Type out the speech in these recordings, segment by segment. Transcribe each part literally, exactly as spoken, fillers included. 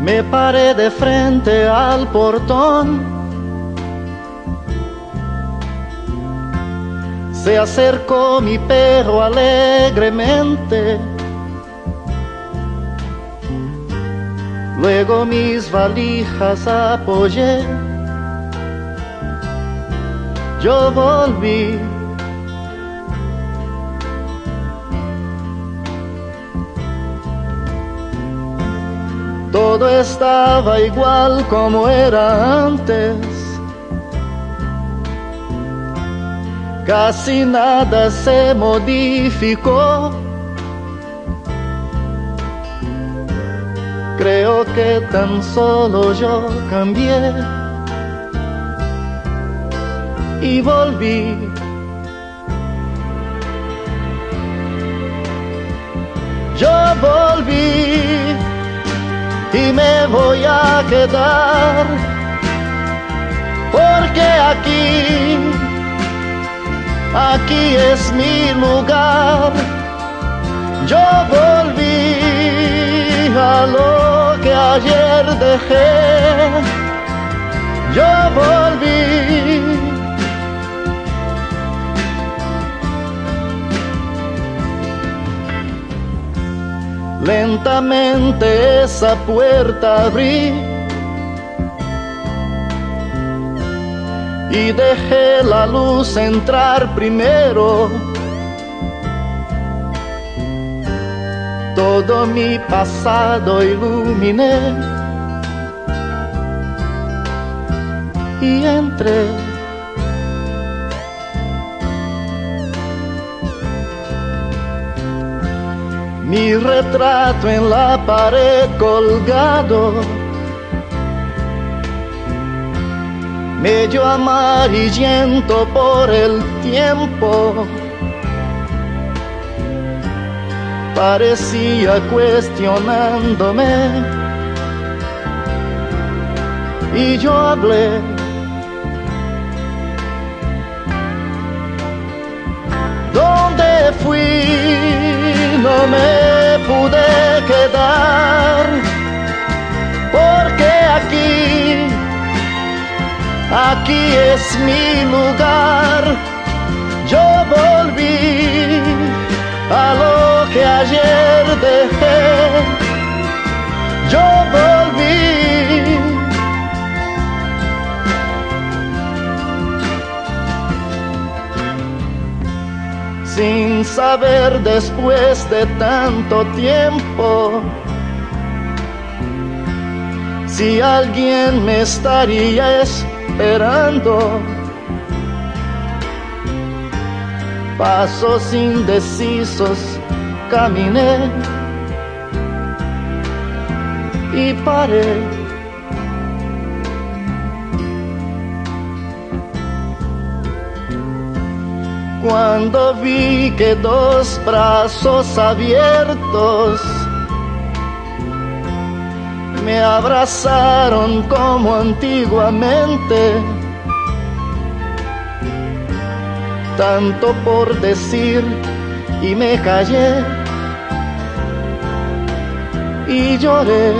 Me paré de frente al portón. Se acercó mi perro alegremente. Luego mis valijas apoyé. Yo volví. Todo estaba igual como era antes. Casi nada se modificó. Creo que tan solo yo cambié y volví. Yo volví y me voy a quedar, porque aquí, aquí es mi lugar. Yo volví a lo que ayer dejé. Yo volví. Lentamente esa puerta abrí y dejé la luz entrar primero. Todo mi pasado iluminé y entré. Mi retrato en la pared colgado, medio amarillento por el tiempo, parecía cuestionándome, y yo hablé. ¿Dónde fui? No me pude quedar, porque aquí, aquí es mi lugar. Yo volví a lo que ayer dejé. Yo volví. Sin saber después de tanto tiempo si alguien me estaría esperando. Pasos indecisos caminé y paré. Cuando vi que dos brazos abiertos me abrazaron como antiguamente, tanto por decir y me callé y lloré.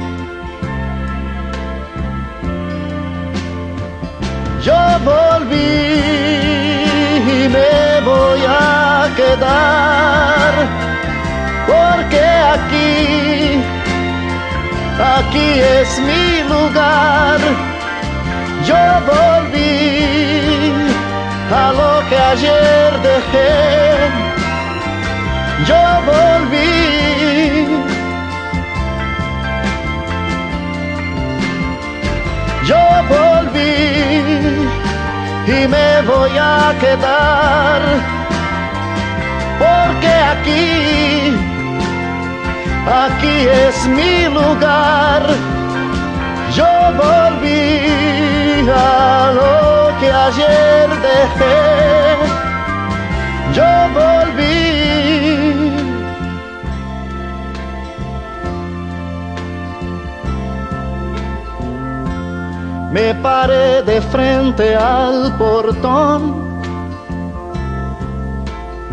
Yo volví y me voy a quedar, porque aquí, aquí es mi lugar. Yo volví a lo que ayer dejé. Yo volví. Yo volví y me voy a quedar, porque aquí, aquí es mi lugar. Yo volví a lo que ayer dejé. Yo volví. Me paré de frente al portón.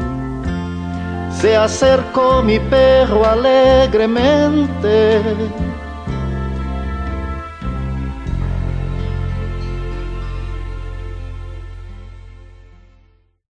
Se acercó mi perro alegremente.